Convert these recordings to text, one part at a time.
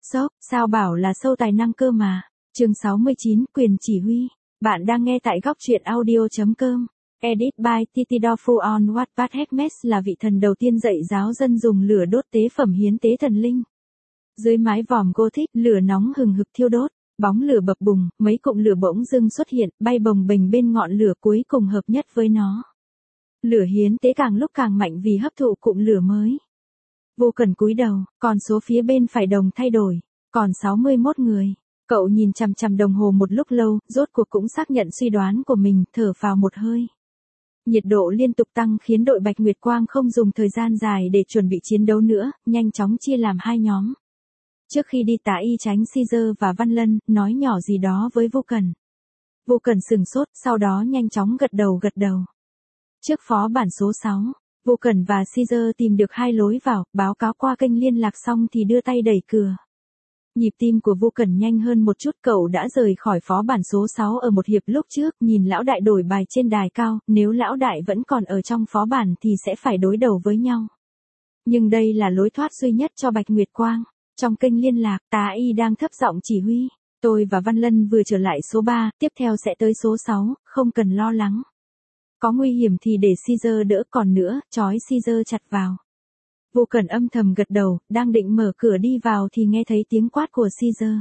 Sốc, sao bảo là sâu tài năng cơ mà. Chương 69, quyền chỉ huy. Bạn đang nghe tại góc truyện audio.com. Edit by Titidofu on Wattpad. Hermes là vị thần đầu tiên dạy giáo dân dùng lửa đốt tế phẩm hiến tế thần linh. Dưới mái vòm Gothic, lửa nóng hừng hực thiêu đốt, bóng lửa bập bùng, mấy cụm lửa bỗng dưng xuất hiện, bay bồng bềnh bên ngọn lửa cuối cùng hợp nhất với nó. Lửa hiến tế càng lúc càng mạnh vì hấp thụ cụm lửa mới. Vô Cần cúi đầu, con số phía bên phải đồng thay đổi, còn 61 người. Cậu nhìn chằm chằm đồng hồ một lúc lâu, rốt cuộc cũng xác nhận suy đoán của mình, thở phào một hơi. Nhiệt độ liên tục tăng khiến đội Bạch Nguyệt Quang không dùng thời gian dài để chuẩn bị chiến đấu nữa, nhanh chóng chia làm hai nhóm. Trước khi đi Tả Y tránh Caesar và Văn Lân, nói nhỏ gì đó với Vô Cần. Vô Cần sừng sốt, sau đó nhanh chóng gật đầu. Trước phó bản số 6, Vô Cần và Caesar tìm được hai lối vào, báo cáo qua kênh liên lạc xong thì đưa tay đẩy cửa. Nhịp tim của Vô Cần nhanh hơn một chút, cậu đã rời khỏi phó bản số 6 ở một hiệp lúc trước, nhìn lão đại đổi bài trên đài cao, nếu lão đại vẫn còn ở trong phó bản thì sẽ phải đối đầu với nhau. Nhưng đây là lối thoát duy nhất cho Bạch Nguyệt Quang. Trong kênh liên lạc, Tả Y đang thấp giọng chỉ huy, tôi và Văn Lân vừa trở lại số 3, tiếp theo sẽ tới số 6, không cần lo lắng. Có nguy hiểm thì để Caesar đỡ, còn nữa, trói Caesar chặt vào. Vô Cần âm thầm gật đầu, đang định mở cửa đi vào thì nghe thấy tiếng quát của Caesar.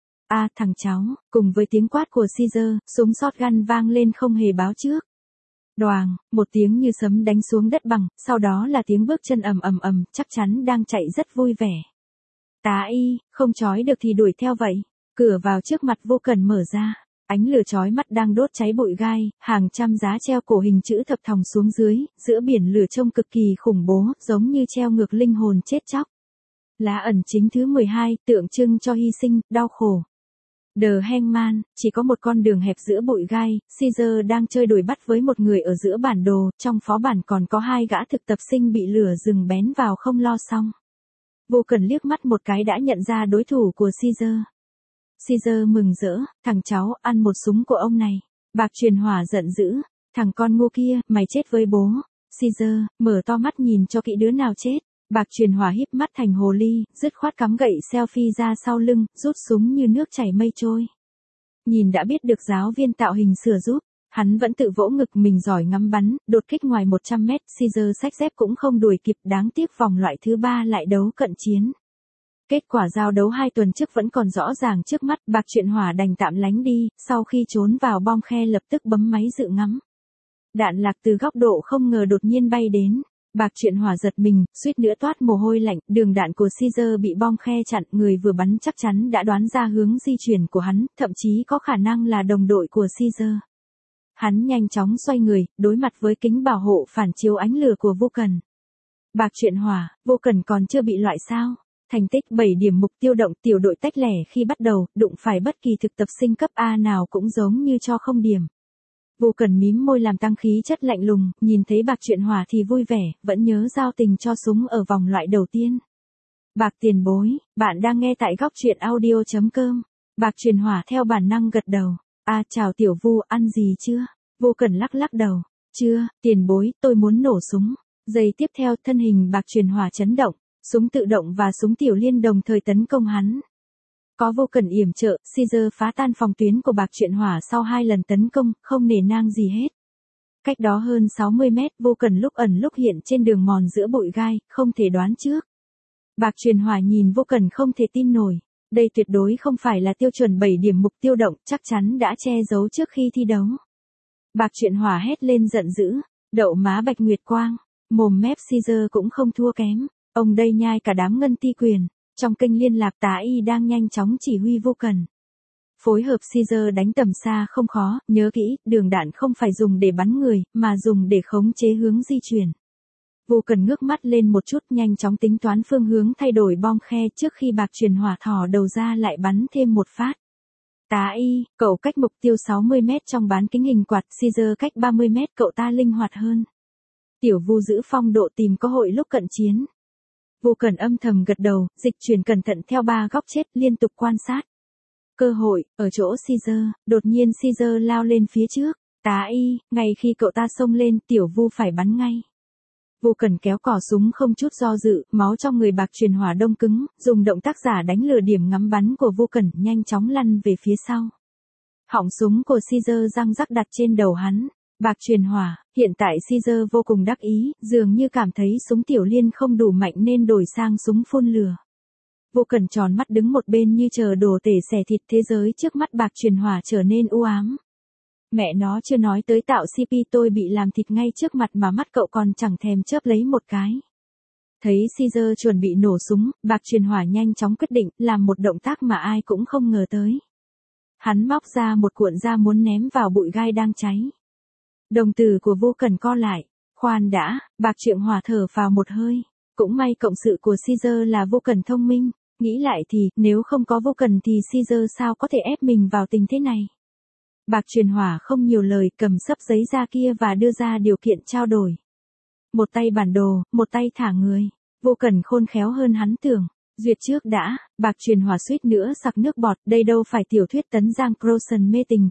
À, thằng cháu, cùng với tiếng quát của Caesar, súng shotgun vang lên không hề báo trước. Đoàng, một tiếng như sấm đánh xuống đất bằng, sau đó là tiếng bước chân ầm, chắc chắn đang chạy rất vui vẻ. Tả Y, không trói được thì đuổi theo vậy. Cửa vào trước mặt Vô Cần mở ra. Ánh lửa chói mắt đang đốt cháy bụi gai, hàng trăm giá treo cổ hình chữ thập thòng xuống dưới, giữa biển lửa trông cực kỳ khủng bố, giống như treo ngược linh hồn chết chóc. Lá ẩn chính thứ 12, tượng trưng cho hy sinh, đau khổ. The Hangman, chỉ có một con đường hẹp giữa bụi gai, Caesar đang chơi đuổi bắt với một người ở giữa bản đồ, trong phó bản còn có hai gã thực tập sinh bị lửa rừng bén vào không lo xong. Vô Cần liếc mắt một cái đã nhận ra đối thủ của Caesar. Caesar mừng rỡ, thằng cháu, ăn một súng của ông này. Bạc Truyền Hỏa giận dữ, thằng con ngu kia, mày chết với bố. Caesar, mở to mắt nhìn cho kỹ đứa nào chết. Bạc Truyền Hỏa híp mắt thành hồ ly, dứt khoát cắm gậy selfie ra sau lưng, rút súng như nước chảy mây trôi. Nhìn đã biết được giáo viên tạo hình sửa giúp, hắn vẫn tự vỗ ngực mình giỏi ngắm bắn, đột kích ngoài 100 mét, Caesar xách dép cũng không đuổi kịp, đáng tiếc vòng loại thứ 3 lại đấu cận chiến. Kết quả giao đấu 2 tuần trước vẫn còn rõ ràng trước mắt, Bạc Truyền Hỏa đành tạm lánh đi, sau khi trốn vào bom khe lập tức bấm máy dự ngắm. Đạn lạc từ góc độ không ngờ đột nhiên bay đến. Bạc Truyền Hỏa giật mình, suýt nữa toát mồ hôi lạnh, đường đạn của Caesar bị bom khe chặn, người vừa bắn chắc chắn đã đoán ra hướng di chuyển của hắn, thậm chí có khả năng là đồng đội của Caesar. Hắn nhanh chóng xoay người, đối mặt với kính bảo hộ phản chiếu ánh lửa của Vô Cần. Bạc Truyền Hỏa, Vô Cần còn chưa bị loại sao? Thành tích 7 điểm mục tiêu động, tiểu đội tách lẻ khi bắt đầu, đụng phải bất kỳ thực tập sinh cấp A nào cũng giống như cho không điểm. Vô Cần mím môi làm tăng khí chất lạnh lùng, nhìn thấy Bạc Truyền Hỏa thì vui vẻ, vẫn nhớ giao tình cho súng ở vòng loại đầu tiên. Bạc tiền bối, bạn đang nghe tại góc truyện audio.com. Bạc Truyền Hỏa theo bản năng gật đầu. À, chào tiểu Vu, ăn gì chưa? Vô Cần lắc đầu. Chưa, tiền bối, tôi muốn nổ súng. Giây tiếp theo, thân hình Bạc Truyền Hỏa chấn động. Súng tự động và súng tiểu liên đồng thời tấn công hắn. Có Vô Cần yểm trợ, Caesar phá tan phòng tuyến của Bạc Truyền Hỏa sau 2 lần tấn công, không nể nang gì hết. Cách đó hơn 60 mét, Vô Cần lúc ẩn lúc hiện trên đường mòn giữa bụi gai, không thể đoán trước. Bạc Truyền Hỏa nhìn Vô Cần không thể tin nổi. Đây tuyệt đối không phải là tiêu chuẩn 7 điểm mục tiêu động, chắc chắn đã che giấu trước khi thi đấu. Bạc Truyền Hỏa hét lên giận dữ, đậu má Bạch Nguyệt Quang, mồm mép Caesar cũng không thua kém. Ông đây nhai cả đám ngân ti quyền. Trong kênh liên lạc Tả Y đang nhanh chóng chỉ huy Vô Cần. Phối hợp Caesar đánh tầm xa không khó, nhớ kỹ, đường đạn không phải dùng để bắn người, mà dùng để khống chế hướng di chuyển. Vô Cần ngước mắt lên một chút, nhanh chóng tính toán phương hướng thay đổi bom khe trước khi Bạc Truyền Hỏa thò đầu ra lại bắn thêm một phát. Tả Y, cậu cách mục tiêu 60 mét trong bán kính hình quạt, Caesar cách 30 mét, cậu ta linh hoạt hơn. Tiểu Vu giữ phong độ tìm cơ hội lúc cận chiến. Vô Cần âm thầm gật đầu, dịch chuyển cẩn thận theo 3 góc chết, liên tục quan sát. Cơ hội, ở chỗ Caesar, đột nhiên Caesar lao lên phía trước. Tả Y, ngay khi cậu ta xông lên, tiểu Vu phải bắn ngay. Vô Cẩn kéo cò súng không chút do dự, máu trong người Bạc Truyền Hỏa đông cứng, dùng động tác giả đánh lừa điểm ngắm bắn của Vô Cẩn nhanh chóng lăn về phía sau. Họng súng của Caesar răng rắc đặt trên đầu hắn. Bạc Truyền Hỏa, hiện tại Caesar vô cùng đắc ý, dường như cảm thấy súng tiểu liên không đủ mạnh nên đổi sang súng phun lửa. Vô Cẩn tròn mắt đứng một bên như chờ đổ tể xẻ thịt, thế giới trước mắt Bạc Truyền Hỏa trở nên u ám. Mẹ nó chưa nói tới tạo CP tôi bị làm thịt ngay trước mặt mà mắt cậu còn chẳng thèm chớp lấy một cái. Thấy Caesar chuẩn bị nổ súng, Bạc Truyền Hỏa nhanh chóng quyết định làm một động tác mà ai cũng không ngờ tới. Hắn móc ra một cuộn da muốn ném vào bụi gai đang cháy. Đồng tử của Vô Cẩn co lại. Khoan đã, Bạc Truyền Hỏa thở vào một hơi. Cũng may cộng sự của Caesar là Vô Cẩn thông minh. Nghĩ lại thì, nếu không có Vô Cẩn thì Caesar sao có thể ép mình vào tình thế này. Bạc Truyền Hỏa không nhiều lời, cầm xấp giấy ra kia và đưa ra điều kiện trao đổi. Một tay bản đồ, một tay thả người. Vô Cẩn khôn khéo hơn hắn tưởng. Duyệt trước đã, Bạc Truyền Hỏa suýt nữa sặc nước bọt, đây đâu phải tiểu thuyết tấn giang Croson mê tình.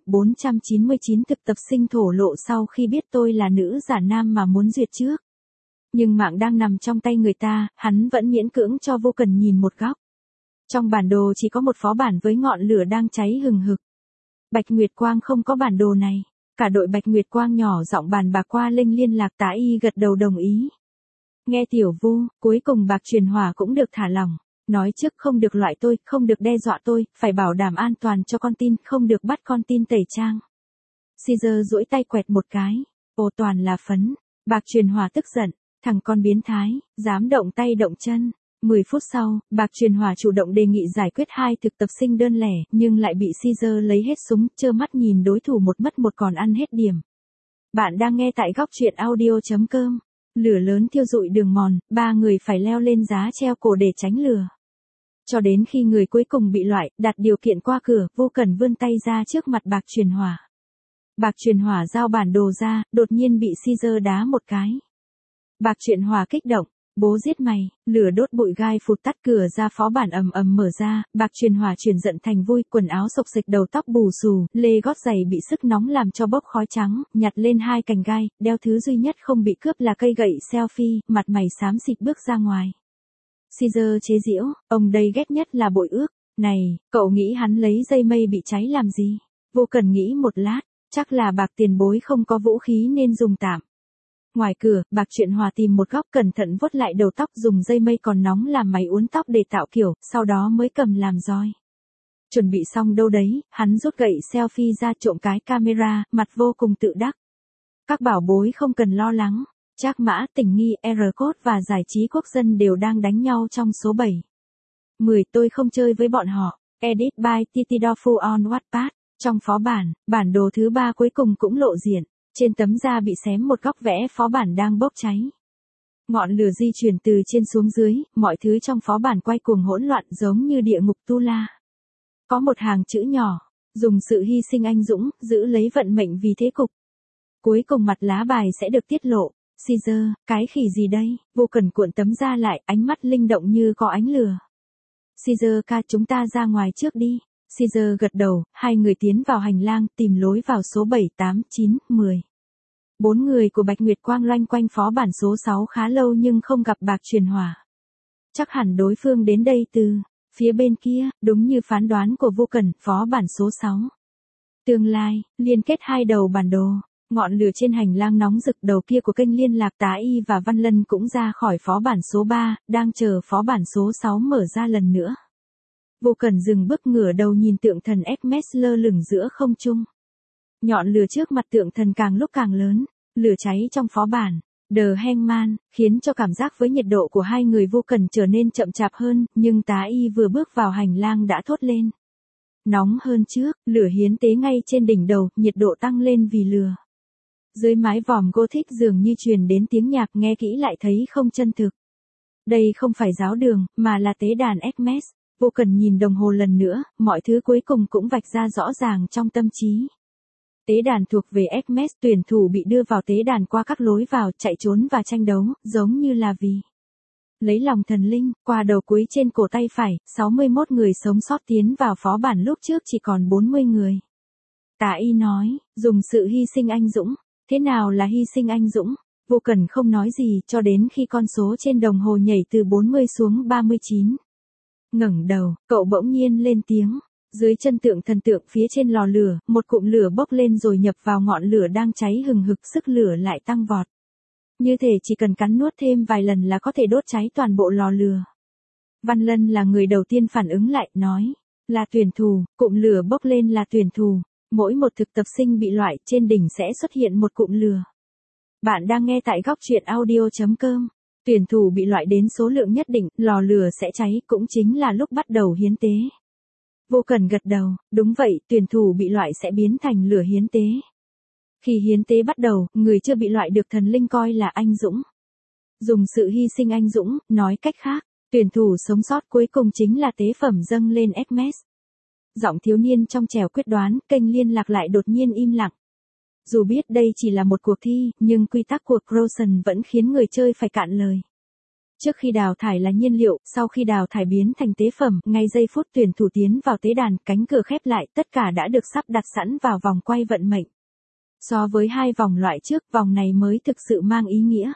499 thực tập sinh thổ lộ sau khi biết tôi là nữ giả nam mà muốn duyệt trước. Nhưng mạng đang nằm trong tay người ta, hắn vẫn miễn cưỡng cho Vô Cẩn nhìn một góc. Trong bản đồ chỉ có một phó bản với ngọn lửa đang cháy hừng hực. Bạch Nguyệt Quang không có bản đồ này. Cả đội Bạch Nguyệt Quang nhỏ giọng bàn bạc qua link liên lạc, Tá Y gật đầu đồng ý. Nghe tiểu Vu, cuối cùng Bạc Truyền Hỏa cũng được thả lỏng. Nói trước không được loại tôi, không được đe dọa tôi, phải bảo đảm an toàn cho con tin, không được bắt con tin tẩy trang. Caesar duỗi tay quẹt một cái. Ồ, toàn là phấn. Bạc Truyền Hỏa tức giận. Thằng con biến thái, dám động tay động chân. 10 phút sau, Bạc Truyền Hỏa chủ động đề nghị giải quyết 2 thực tập sinh đơn lẻ, nhưng lại bị Caesar lấy hết súng, trơ mắt nhìn đối thủ một mất một còn ăn hết điểm. Bạn đang nghe tại góc truyện audio.com. Lửa lớn thiêu rụi đường mòn, 3 người phải leo lên giá treo cổ để tránh lửa. Cho đến khi người cuối cùng bị loại, đặt điều kiện qua cửa, Vô Cẩn vươn tay ra trước mặt Bạc Truyền Hỏa. Bạc Truyền Hỏa giao bản đồ ra, đột nhiên bị Caesar đá một cái. Bạc Truyền Hỏa kích động. Bố giết mày, lửa đốt bụi gai phụt tắt, cửa ra phó bản ầm ầm mở ra, Bạc Truyền Hỏa chuyển giận thành vui, quần áo xộc xệch, đầu tóc bù xù, lê gót giày bị sức nóng làm cho bốc khói trắng, nhặt lên 2 cành gai, đeo thứ duy nhất không bị cướp là cây gậy selfie, mặt mày xám xịt bước ra ngoài. Caesar chế giễu, ông đây ghét nhất là bội ước, này, cậu nghĩ hắn lấy dây mây bị cháy làm gì? Vô Cần nghĩ một lát, chắc là Bạc tiền bối không có vũ khí nên dùng tạm. Ngoài cửa, Bạc Truyền Hỏa tìm một góc cẩn thận vuốt lại đầu tóc, dùng dây mây còn nóng làm máy uốn tóc để tạo kiểu, sau đó mới cầm làm roi. Chuẩn bị xong đâu đấy, hắn rút gậy selfie ra trộm cái camera, mặt vô cùng tự đắc. Các bảo bối không cần lo lắng, Trác Mã, Tình Nghi, R-Code và Giải trí Quốc dân đều đang đánh nhau trong số 7. 10 tôi không chơi với bọn họ. Edit by Titidofu on Wattpad. Trong phó bản đồ thứ 3 cuối cùng cũng lộ diện. Trên tấm da bị xém một góc vẽ phó bản đang bốc cháy. Ngọn lửa di chuyển từ trên xuống dưới, mọi thứ trong phó bản quay cuồng hỗn loạn giống như địa ngục Tu La. Có một hàng chữ nhỏ, dùng sự hy sinh anh dũng, giữ lấy vận mệnh vì thế cục. Cuối cùng mặt lá bài sẽ được tiết lộ. Caesar, cái khỉ gì đây? Vô Cần cuộn tấm da lại, ánh mắt linh động như có ánh lửa. Caesar ca, chúng ta ra ngoài trước đi. Caesar gật đầu, 2 người tiến vào hành lang, tìm lối vào số 7, 8, 9, 10. 4 người của Bạch Nguyệt Quang loanh quanh phó bản số 6 khá lâu nhưng không gặp Bạc Truyền Hỏa. Chắc hẳn đối phương đến đây từ phía bên kia, đúng như phán đoán của Vô Cần, phó bản số 6. Tương lai, liên kết 2 đầu bản đồ. Ngọn lửa trên hành lang nóng rực, đầu kia của kênh liên lạc Tá Y và Văn Lân cũng ra khỏi phó bản số 3, đang chờ phó bản số 6 mở ra lần nữa. Vô Cần dừng bước, ngửa đầu nhìn tượng thần Hermes lơ lửng giữa không trung. Ngọn lửa trước mặt tượng thần càng lúc càng lớn, lửa cháy trong phó bản, The Hangman, khiến cho cảm giác với nhiệt độ của 2 người Vô Cần trở nên chậm chạp hơn, nhưng Tá Y vừa bước vào hành lang đã thốt lên. Nóng hơn trước, lửa hiến tế ngay trên đỉnh đầu, nhiệt độ tăng lên vì lửa. Dưới mái vòm Gothic dường như truyền đến tiếng nhạc, nghe kỹ lại thấy không chân thực. Đây không phải giáo đường, mà là tế đàn Hermes. Vô Cần nhìn đồng hồ lần nữa, mọi thứ cuối cùng cũng vạch ra rõ ràng trong tâm trí. Tế đàn thuộc về Hermes, tuyển thủ bị đưa vào tế đàn qua các lối vào, chạy trốn và tranh đấu, giống như là vì lấy lòng thần linh. Qua đầu cuối trên cổ tay phải, 61 người sống sót tiến vào phó bản, lúc trước chỉ còn 40 người. Tá Y nói, dùng sự hy sinh anh dũng. Thế nào là hy sinh anh dũng? Vô Cần không nói gì cho đến khi con số trên đồng hồ nhảy từ 40 xuống 39. Ngẩng đầu, cậu bỗng nhiên lên tiếng. Dưới chân tượng thần tượng phía trên lò lửa, một cụm lửa bốc lên rồi nhập vào ngọn lửa đang cháy hừng hực, sức lửa lại tăng vọt. Như thể chỉ cần cắn nuốt thêm vài lần là có thể đốt cháy toàn bộ lò lửa. Văn Lân là người đầu tiên phản ứng lại, nói. Là tuyển thủ, cụm lửa bốc lên là tuyển thủ. Mỗi một thực tập sinh bị loại trên đỉnh sẽ xuất hiện một cụm lửa. Bạn đang nghe tại góc truyện audio.com. Tuyển thủ bị loại đến số lượng nhất định, lò lửa sẽ cháy, cũng chính là lúc bắt đầu hiến tế. Vô Cần gật đầu, đúng vậy, tuyển thủ bị loại sẽ biến thành lửa hiến tế. Khi hiến tế bắt đầu, người chưa bị loại được thần linh coi là anh dũng. Dùng sự hy sinh anh dũng, nói cách khác, tuyển thủ sống sót cuối cùng chính là tế phẩm dâng lên Hermes. Giọng thiếu niên trong trẻo quyết đoán, kênh liên lạc lại đột nhiên im lặng. Dù biết đây chỉ là một cuộc thi, nhưng quy tắc của Crossen vẫn khiến người chơi phải cạn lời. Trước khi đào thải là nhiên liệu, sau khi đào thải biến thành tế phẩm, ngay giây phút tuyển thủ tiến vào tế đàn, cánh cửa khép lại, tất cả đã được sắp đặt sẵn vào vòng quay vận mệnh. So với hai vòng loại trước, vòng này mới thực sự mang ý nghĩa.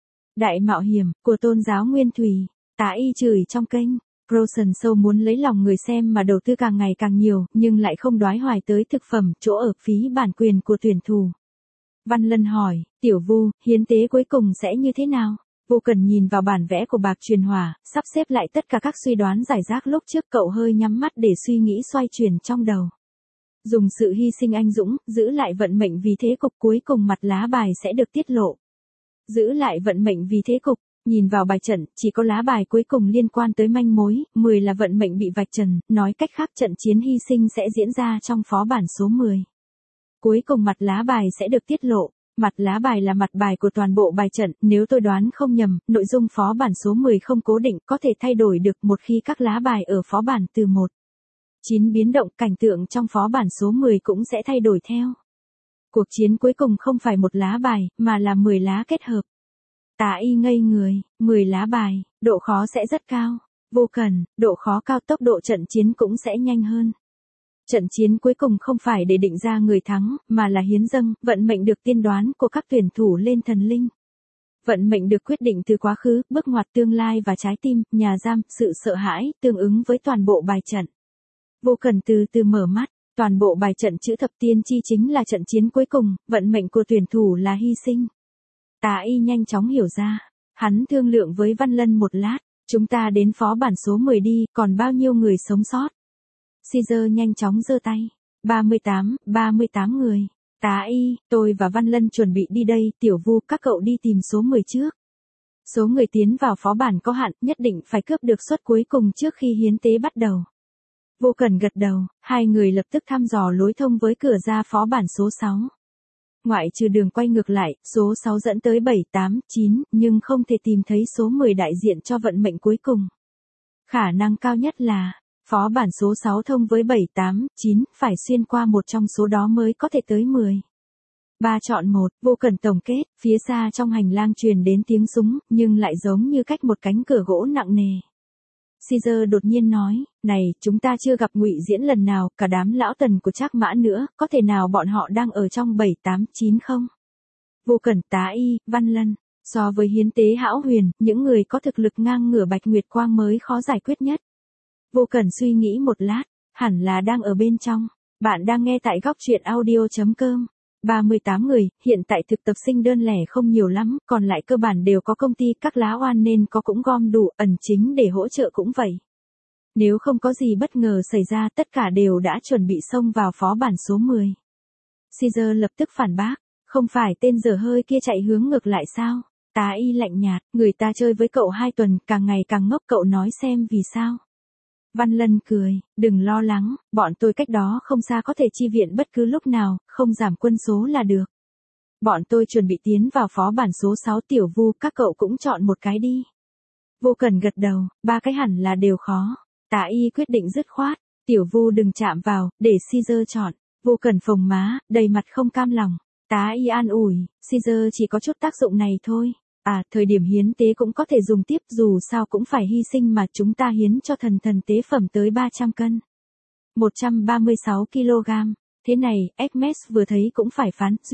Đại mạo hiểm, của tôn giáo Nguyên Thủy, Tá Y chửi trong kênh. Crossen Show muốn lấy lòng người xem mà đầu tư càng ngày càng nhiều, nhưng lại không đoái hoài tới thực phẩm, chỗ ở, phí bản quyền của tuyển thủ. Văn Lân hỏi, Tiểu Vu, hiến tế cuối cùng sẽ như thế nào? Vô Cần nhìn vào bản vẽ của bạc truyền hỏa, sắp xếp lại tất cả các suy đoán giải rác lúc trước, cậu hơi nhắm mắt để suy nghĩ xoay chuyển trong đầu. Dùng sự hy sinh anh dũng, giữ lại vận mệnh vì thế cục, cuối cùng mặt lá bài sẽ được tiết lộ. Giữ lại vận mệnh vì thế cục, nhìn vào bài trận, chỉ có lá bài cuối cùng liên quan tới manh mối, 10 là vận mệnh bị vạch trần, nói cách khác trận chiến hy sinh sẽ diễn ra trong phó bản số 10. Cuối cùng mặt lá bài sẽ được tiết lộ. Mặt lá bài là mặt bài của toàn bộ bài trận, nếu tôi đoán không nhầm, nội dung phó bản số 10 không cố định, có thể thay đổi được một khi các lá bài ở phó bản từ 1-9 biến động, cảnh tượng trong phó bản số 10 cũng sẽ thay đổi theo. Cuộc chiến cuối cùng không phải một lá bài, mà là 10 lá kết hợp. Tá Y ngây người, 10 lá bài, độ khó sẽ rất cao. Vô Cần, độ khó cao, tốc độ trận chiến cũng sẽ nhanh hơn. Trận chiến cuối cùng không phải để định ra người thắng, mà là hiến dâng, vận mệnh được tiên đoán của các tuyển thủ lên thần linh. Vận mệnh được quyết định từ quá khứ, bước ngoặt tương lai và trái tim, nhà giam, sự sợ hãi, tương ứng với toàn bộ bài trận. Vô Cần từ từ mở mắt, toàn bộ bài trận chữ thập tiên chi chính là trận chiến cuối cùng, vận mệnh của tuyển thủ là hy sinh. Tá Y nhanh chóng hiểu ra, hắn thương lượng với Văn Lân một lát, chúng ta đến phó bản số 10 đi, còn bao nhiêu người sống sót? Caesar nhanh chóng giơ tay. 38 người. Tá Y, tôi và Văn Lân chuẩn bị đi đây, Tiểu Vu, các cậu đi tìm số 10 trước. Số người tiến vào phó bản có hạn, nhất định phải cướp được suất cuối cùng trước khi hiến tế bắt đầu. Vô Cần gật đầu, hai người lập tức thăm dò lối thông với cửa ra phó bản số 6. Ngoại trừ đường quay ngược lại, số 6 dẫn tới 7, 8, 9, nhưng không thể tìm thấy số 10 đại diện cho vận mệnh cuối cùng. Khả năng cao nhất là phó bản số 6 thông với 7, 8, 9, phải xuyên qua một trong số đó mới có thể tới 10. 3 chọn 1, Vô Cần tổng kết, phía xa trong hành lang truyền đến tiếng súng, nhưng lại giống như cách một cánh cửa gỗ nặng nề. Caesar đột nhiên nói, này, chúng ta chưa gặp Ngụy Diễn lần nào, cả đám lão tần của Trác Mã nữa, có thể nào bọn họ đang ở trong 7, 8, 9 không? Vô Cần, Tá Y, Văn Lân, so với hiến tế hão huyền, những người có thực lực ngang ngửa Bạch Nguyệt Quang mới khó giải quyết nhất. Vô Cần suy nghĩ một lát, hẳn là đang ở bên trong. Bạn đang nghe tại góc truyện audio.com. 38 người, hiện tại thực tập sinh đơn lẻ không nhiều lắm, còn lại cơ bản đều có công ty, các lá oan nên có cũng gom đủ, ẩn chính để hỗ trợ cũng vậy. Nếu không có gì bất ngờ xảy ra, tất cả đều đã chuẩn bị xông vào phó bản số 10. Caesar lập tức phản bác, không phải tên dở hơi kia chạy hướng ngược lại sao? Tá Y lạnh nhạt, người ta chơi với cậu 2 tuần, càng ngày càng ngốc, cậu nói xem vì sao? Văn Lân cười, đừng lo lắng, bọn tôi cách đó không xa có thể chi viện bất cứ lúc nào, không giảm quân số là được. Bọn tôi chuẩn bị tiến vào phó bản số 6, Tiểu Vu, các cậu cũng chọn một cái đi. Vô Cần gật đầu, 3 cái hẳn là đều khó. Tá Y quyết định dứt khoát, Tiểu Vu đừng chạm vào, để Caesar chọn. Vô Cần phồng má, đầy mặt không cam lòng. Tá Y an ủi, Caesar chỉ có chút tác dụng này thôi. À, thời điểm hiến tế cũng có thể dùng tiếp, dù sao cũng phải hy sinh mà, chúng ta hiến cho thần tế phẩm tới 300 cân. 136 kg. Thế này, Hermes vừa thấy cũng phải phán duyệt.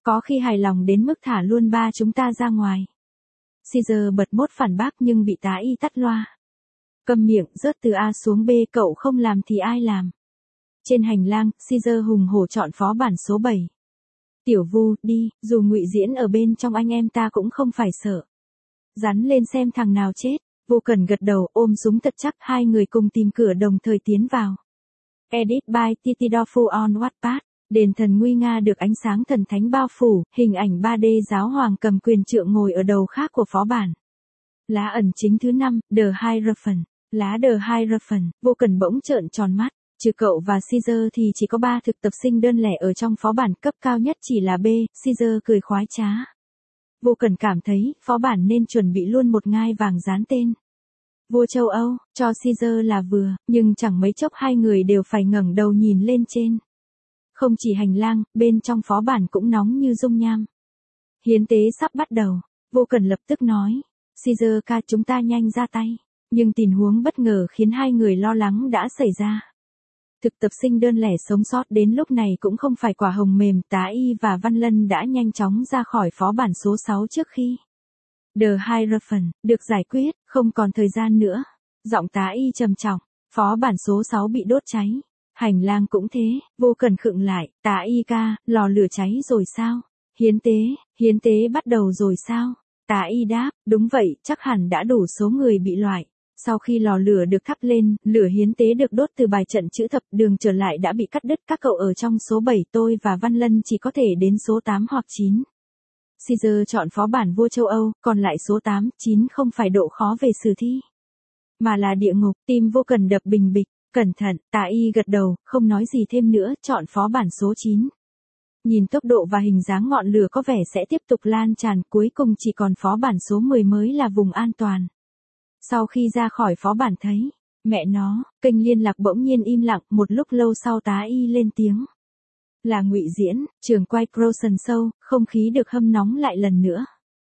Có khi hài lòng đến mức thả luôn ba chúng ta ra ngoài. Caesar bật mốt phản bác nhưng bị tá y tắt loa. Câm miệng, rớt từ A xuống B, cậu không làm thì ai làm? Trên hành lang, Caesar hùng hổ chọn phó bản số 7. Tiểu Vu, đi, dù Ngụy Diễn ở bên trong anh em ta cũng không phải sợ. Rắn lên xem thằng nào chết. Vô Cần gật đầu, ôm súng thật chắc, hai người cùng tìm cửa đồng thời tiến vào. Edit by Titidofu on Wattpad. Đền thần nguy nga được ánh sáng thần thánh bao phủ, hình ảnh 3D giáo hoàng cầm quyền trượng ngồi ở đầu khác của phó bản. Lá ẩn chính thứ 5, The Hierophant. Lá The Hierophant, Vô Cần bỗng trợn tròn mắt. Trừ cậu và Caesar thì chỉ có 3 thực tập sinh đơn lẻ ở trong phó bản, cấp cao nhất chỉ là B. Caesar cười khoái trá. Vô Cần cảm thấy, phó bản nên chuẩn bị luôn một ngai vàng dán tên vua châu Âu, cho Caesar là vừa, nhưng chẳng mấy chốc hai người đều phải ngẩng đầu nhìn lên trên. Không chỉ hành lang, bên trong phó bản cũng nóng như dung nham. Hiến tế sắp bắt đầu, Vô Cần lập tức nói. Caesar ca, chúng ta nhanh ra tay. Nhưng tình huống bất ngờ khiến hai người lo lắng đã xảy ra. Thực tập sinh đơn lẻ sống sót đến lúc này cũng không phải quả hồng mềm, Tá Y và Văn Lân đã nhanh chóng ra khỏi phó bản số 6 trước khi The Hierophant được giải quyết, không còn thời gian nữa. Giọng Tá Y trầm trọng, phó bản số 6 bị đốt cháy. Hành lang cũng thế, Vô Cần khựng lại, Tá Y ca, lò lửa cháy rồi sao? Hiến tế bắt đầu rồi sao? Tá Y đáp, đúng vậy, chắc hẳn đã đủ số người bị loại. Sau khi lò lửa được thắp lên, lửa hiến tế được đốt từ bài trận chữ thập, đường trở lại đã bị cắt đứt, các cậu ở trong số 7, tôi và Văn Lân chỉ có thể đến số 8 hoặc 9. Caesar chọn phó bản vua châu Âu, còn lại số 8, 9 không phải độ khó về sử thi, mà là địa ngục. Tim Vô Cần đập bình bịch. Cẩn thận, Tá Y gật đầu, không nói gì thêm nữa, chọn phó bản số 9. Nhìn tốc độ và hình dáng ngọn lửa có vẻ sẽ tiếp tục lan tràn, cuối cùng chỉ còn phó bản số 10 mới là vùng an toàn. Sau khi ra khỏi phó bản thấy, mẹ nó, kênh liên lạc bỗng nhiên im lặng, một lúc lâu sau Tá Y lên tiếng. Là Ngụy Diễn, trường quay Production Show, không khí được hâm nóng lại lần nữa.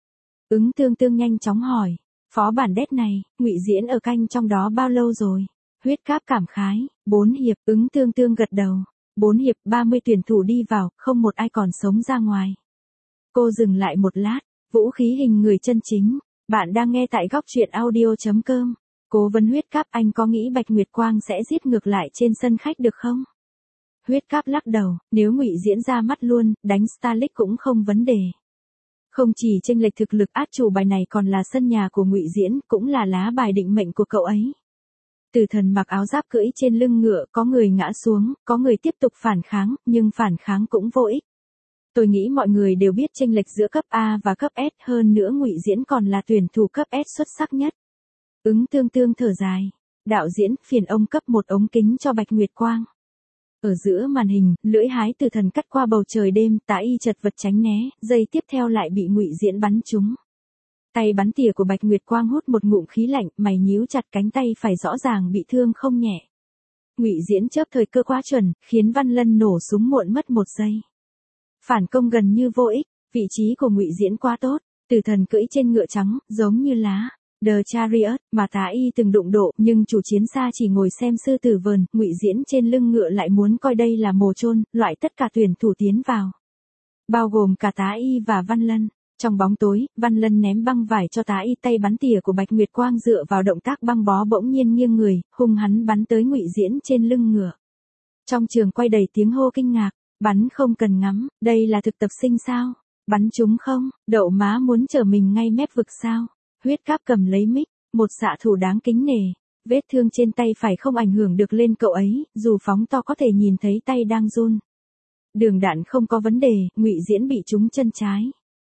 Ứng Tương nhanh chóng hỏi, phó bản đét này, Ngụy Diễn ở canh trong đó bao lâu rồi? Huyết Cáp cảm khái, 4 hiệp, Ứng Tương gật đầu. 4 hiệp, 30 tuyển thủ đi vào, không một ai còn sống ra ngoài. Cô dừng lại một lát, vũ khí hình người chân chính. Bạn đang nghe tại góc truyện audio.com. Cố vấn Huyết Cáp, anh có nghĩ Bạch Nguyệt Quang sẽ giết ngược lại trên sân khách được không? Huyết Cáp lắc đầu, nếu Ngụy Diễn ra mắt luôn, đánh Starlight cũng không vấn đề. Không chỉ chênh lệch thực lực, át chủ bài này còn là sân nhà của Ngụy Diễn, cũng là lá bài định mệnh của cậu ấy. Tử thần mặc áo giáp cưỡi trên lưng ngựa, có người ngã xuống, có người tiếp tục phản kháng, nhưng phản kháng cũng vô ích. Tôi nghĩ mọi người đều biết chênh lệch giữa cấp A và cấp S, hơn nữa Ngụy Diễn còn là tuyển thủ cấp S xuất sắc nhất. Ứng Tương thở dài. Đạo diễn, phiền ông cấp một ống kính cho Bạch Nguyệt Quang. Ở giữa màn hình, lưỡi hái tử thần cắt qua bầu trời đêm, Tá Y chật vật tránh né, giây tiếp theo lại bị Ngụy Diễn bắn trúng. Tay bắn tỉa của Bạch Nguyệt Quang hút một ngụm khí lạnh, mày nhíu chặt, cánh tay phải rõ ràng bị thương không nhẹ. Ngụy Diễn chớp thời cơ quá chuẩn, khiến Văn Lân nổ súng muộn mất 1 giây. Phản công gần như vô ích, vị trí của Ngụy Diễn quá tốt, tử thần cưỡi trên ngựa trắng, giống như lá The Chariot mà Tá Y từng đụng độ, nhưng chủ chiến xa chỉ ngồi xem sư tử vờn, Ngụy Diễn trên lưng ngựa lại muốn coi đây là mồ chôn, loại tất cả tuyển thủ tiến vào, bao gồm cả Tá Y và Văn Lân. Trong bóng tối, Văn Lân ném băng vải cho Tá Y, tay bắn tỉa của Bạch Nguyệt Quang dựa vào động tác băng bó bỗng nhiên nghiêng người, hung hắn bắn tới Ngụy Diễn trên lưng ngựa. Trong trường quay đầy tiếng hô kinh ngạc, bắn không cần ngắm, đây là thực tập sinh sao? Bắn trúng không? Đậu má muốn chở mình ngay mép vực sao? Huyết Cáp cầm lấy mic, một xạ thủ đáng kính nể. Vết thương trên tay phải không ảnh hưởng được lên cậu ấy, dù phóng to có thể nhìn thấy tay đang run. Đường đạn không có vấn đề, Ngụy Diễn bị trúng chân trái.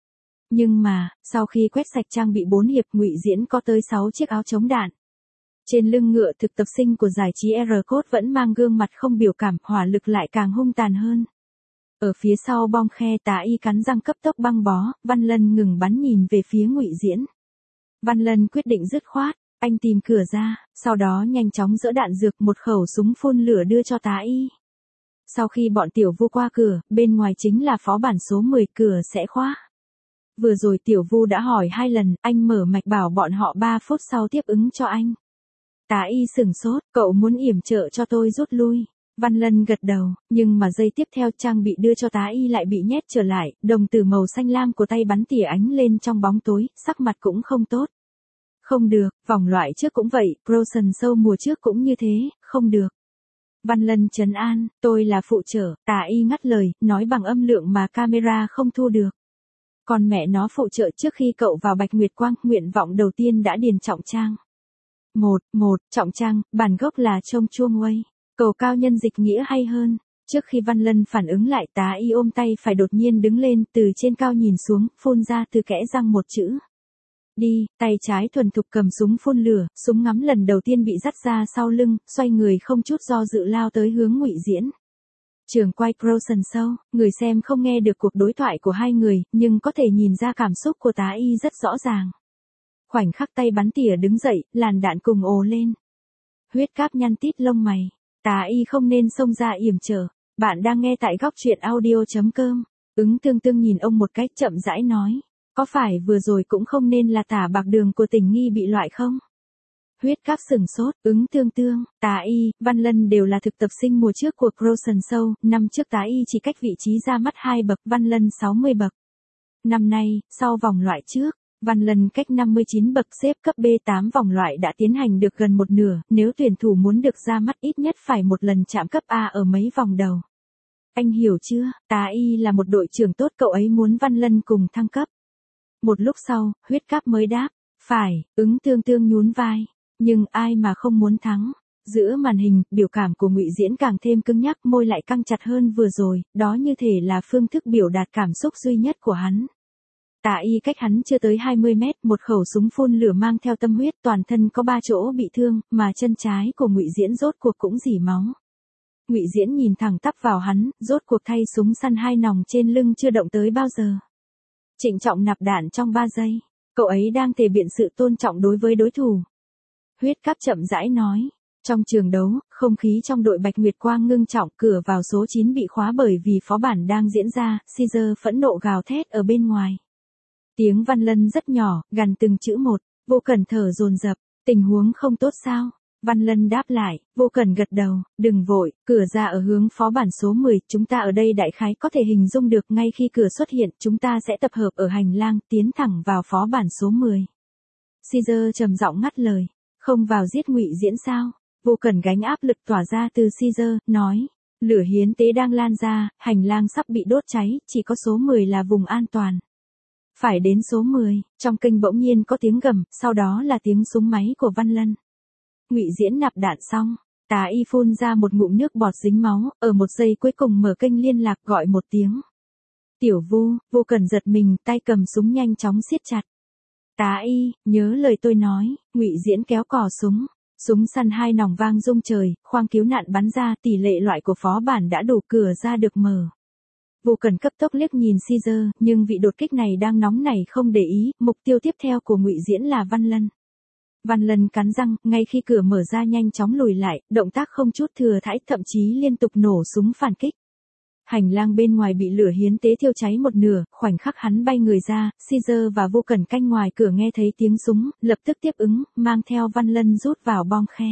Nhưng mà, sau khi quét sạch trang bị 4 hiệp, Ngụy Diễn có tới 6 chiếc áo chống đạn. Trên lưng ngựa, thực tập sinh của giải trí R-Code vẫn mang gương mặt không biểu cảm, hỏa lực lại càng hung tàn hơn. Ở phía sau bom khe, Tá Y cắn răng cấp tốc băng bó, Văn Lân ngừng bắn nhìn về phía Ngụy Diễn. Văn Lân quyết định dứt khoát, anh tìm cửa ra, sau đó nhanh chóng giỡ đạn dược, một khẩu súng phun lửa đưa cho Tá Y. Sau khi bọn Tiểu Vu qua cửa, bên ngoài chính là phó bản số 10, cửa sẽ khóa. Vừa rồi Tiểu Vu đã hỏi 2 lần, anh mở mạch bảo bọn họ 3 phút sau tiếp ứng cho anh. Tá Y sửng sốt, cậu muốn yểm trợ cho tôi rút lui. Văn Lân gật đầu, nhưng mà giây tiếp theo trang bị đưa cho tá y lại bị nhét trở lại, đồng tử màu xanh lam của tay bắn tỉa ánh lên trong bóng tối, sắc mặt cũng không tốt. Không được, vòng loại trước cũng vậy, Frozen Show mùa trước cũng như thế, không được. Văn Lân trấn an, tôi là phụ trợ, tà y ngắt lời, nói bằng âm lượng mà camera không thu được. Còn mẹ nó phụ trợ trước khi cậu vào Bạch Nguyệt Quang, nguyện vọng đầu tiên đã điền Trọng Trang. Trọng Trang, bản gốc là Trông Chuông Wei. Cầu cao nhân dịch nghĩa hay hơn. Trước khi Văn Lân phản ứng lại tá y ôm tay phải đột nhiên đứng lên từ trên cao nhìn xuống, phun ra từ kẽ răng một chữ. Đi, tay trái thuần thục cầm súng phun lửa, súng ngắm lần đầu tiên bị dắt ra sau lưng, xoay người không chút do dự lao tới hướng Ngụy Diễn. Trường quay Frozen Show, người xem không nghe được cuộc đối thoại của hai người, nhưng có thể nhìn ra cảm xúc của tá y rất rõ ràng. Khoảnh khắc tay bắn tỉa đứng dậy, làn đạn cùng ồ lên. Huyết Cáp nhăn tít lông mày, tá y không nên xông ra yểm trở. Bạn đang nghe tại góc truyện audio.com. Ứng Tương Tương nhìn ông một cách chậm rãi nói. Có phải vừa rồi cũng không nên là Tả Bạc Đường của Tình Nghi bị loại không? Huyết Cáp sừng sốt, Ứng Tương Tương, tá y, Văn Lân đều là thực tập sinh mùa trước của Frozen Show, năm trước tá y chỉ cách vị trí ra mắt 2 bậc, Văn Lân 60 bậc. Năm nay, sau vòng loại trước, Văn Lân cách 59 bậc xếp cấp B8 vòng loại đã tiến hành được gần một nửa, nếu tuyển thủ muốn được ra mắt ít nhất phải một lần chạm cấp A ở mấy vòng đầu. Anh hiểu chưa, tá y là một đội trưởng tốt, cậu ấy muốn Văn Lân cùng thăng cấp. Một lúc sau, Huyết Cáp mới đáp, phải, Ứng Tương Tương nhún vai, nhưng ai mà không muốn thắng. Giữa màn hình, biểu cảm của Ngụy Diễn càng thêm cứng nhắc, môi lại căng chặt hơn vừa rồi, đó như thể là phương thức biểu đạt cảm xúc duy nhất của hắn. Tả y cách hắn chưa tới 20 mét, một khẩu súng phun lửa mang theo tâm huyết, toàn thân có 3 chỗ bị thương, mà chân trái của Ngụy Diễn rốt cuộc cũng rỉ máu. Ngụy Diễn nhìn thẳng tắp vào hắn, rốt cuộc thay súng săn 2 nòng trên lưng chưa động tới bao giờ. Trịnh trọng nạp đạn trong 3 giây, cậu ấy đang thể hiện sự tôn trọng đối với đối thủ. Huyết Cáp chậm rãi nói. Trong trường đấu, không khí trong đội Bạch Nguyệt Quang ngưng trọng, cửa vào số 9 bị khóa bởi vì phó bản đang diễn ra, Caesar phẫn nộ gào thét ở bên ngoài. Tiếng Văn Lân rất nhỏ, gần từng chữ một, Vô Cẩn thở dồn dập, tình huống không tốt sao? Văn Lân đáp lại, Vô Cẩn gật đầu, đừng vội, cửa ra ở hướng phó bản số 10, chúng ta ở đây đại khái có thể hình dung được, ngay khi cửa xuất hiện, chúng ta sẽ tập hợp ở hành lang, tiến thẳng vào phó bản số 10. Caesar trầm giọng ngắt lời, không vào giết Ngụy Diễn sao? Vô Cẩn gánh áp lực tỏa ra từ Caesar, nói, lửa hiến tế đang lan ra, hành lang sắp bị đốt cháy, chỉ có số 10 là vùng an toàn. Phải đến số 10, trong kênh bỗng nhiên có tiếng gầm, sau đó là tiếng súng máy của Văn Lân. Ngụy Diễn nạp đạn xong, tá y phun ra một ngụm nước bọt dính máu, ở một giây cuối cùng mở kênh liên lạc gọi một tiếng. Tiểu Vu, Vô Cẩn giật mình, tay cầm súng nhanh chóng siết chặt. Tá y, nhớ lời tôi nói, Ngụy Diễn kéo cò súng. Súng săn 2 nòng vang rung trời, khoang cứu nạn bắn ra, tỷ lệ loại của phó bản đã đủ, cửa ra được mở. Vô Cẩn cấp tốc liếc nhìn Caesar, nhưng vị đột kích này đang nóng nảy không để ý, mục tiêu tiếp theo của Ngụy Diễn là Văn Lân. Văn Lân cắn răng, ngay khi cửa mở ra nhanh chóng lùi lại, động tác không chút thừa thãi, thậm chí liên tục nổ súng phản kích. Hành lang bên ngoài bị lửa hiến tế thiêu cháy một nửa, khoảnh khắc hắn bay người ra, Caesar và Vô Cẩn canh ngoài cửa nghe thấy tiếng súng, lập tức tiếp ứng, mang theo Văn Lân rút vào bom khe.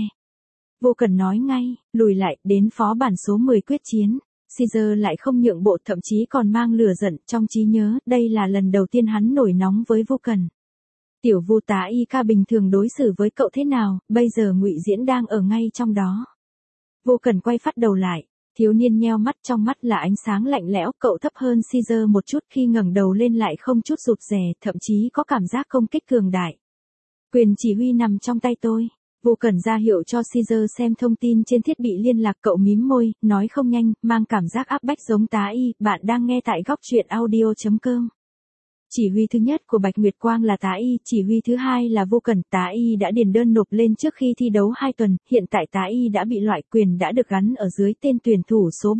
Vô Cẩn nói ngay, lùi lại, đến phó bản số 10 quyết chiến. Caesar lại không nhượng bộ, thậm chí còn mang lửa giận, trong trí nhớ, đây là lần đầu tiên hắn nổi nóng với Vô Cẩn. Tiểu Vu, tá y ca bình thường đối xử với cậu thế nào, bây giờ Ngụy Diễn đang ở ngay trong đó. Vô Cẩn quay phát đầu lại, thiếu niên nheo mắt, trong mắt là ánh sáng lạnh lẽo, cậu thấp hơn Caesar một chút, khi ngẩng đầu lên lại không chút rụt rè, thậm chí có cảm giác công kích cường đại. Quyền chỉ huy nằm trong tay tôi. Vô Cẩn ra hiệu cho Caesar xem thông tin trên thiết bị liên lạc, cậu mím môi, nói không nhanh, mang cảm giác áp bách giống tá y, bạn đang nghe tại góc truyện audio.com. Chỉ huy thứ nhất của Bạch Nguyệt Quang là tá y, chỉ huy thứ hai là Vô Cẩn, tá y đã điền đơn nộp lên trước khi thi đấu 2 tuần, hiện tại tá y đã bị loại, quyền đã được gắn ở dưới tên tuyển thủ số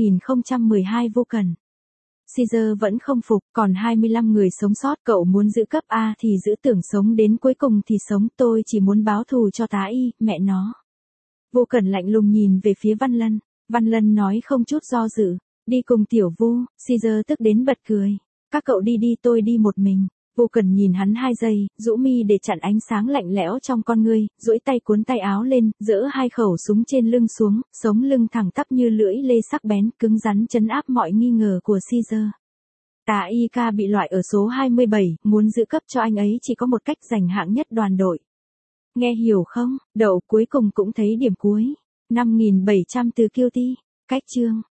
300.012 Vô Cẩn. Caesar vẫn không phục, còn 25 người sống sót, cậu muốn giữ cấp A thì giữ, tưởng sống đến cuối cùng thì sống, tôi chỉ muốn báo thù cho tá y, mẹ nó. Vô Cẩn lạnh lùng nhìn về phía Văn Lân. Văn Lân nói không chút do dự, đi cùng Tiểu Vu. Caesar tức đến bật cười. Các cậu đi đi, tôi đi một mình. Vô Cần nhìn hắn 2 giây, rũ mi để chặn ánh sáng lạnh lẽo trong con ngươi, duỗi tay cuốn tay áo lên, giở 2 khẩu súng trên lưng xuống, sống lưng thẳng tắp như lưỡi lê sắc bén, cứng rắn trấn áp mọi nghi ngờ của Caesar. Tà Y Ca bị loại ở số 27, muốn giữ cấp cho anh ấy chỉ có một cách, giành hạng nhất đoàn đội. Nghe hiểu không? Đậu cuối cùng cũng thấy điểm cuối. 5.700 từ Kiêu Ti. Cách chương.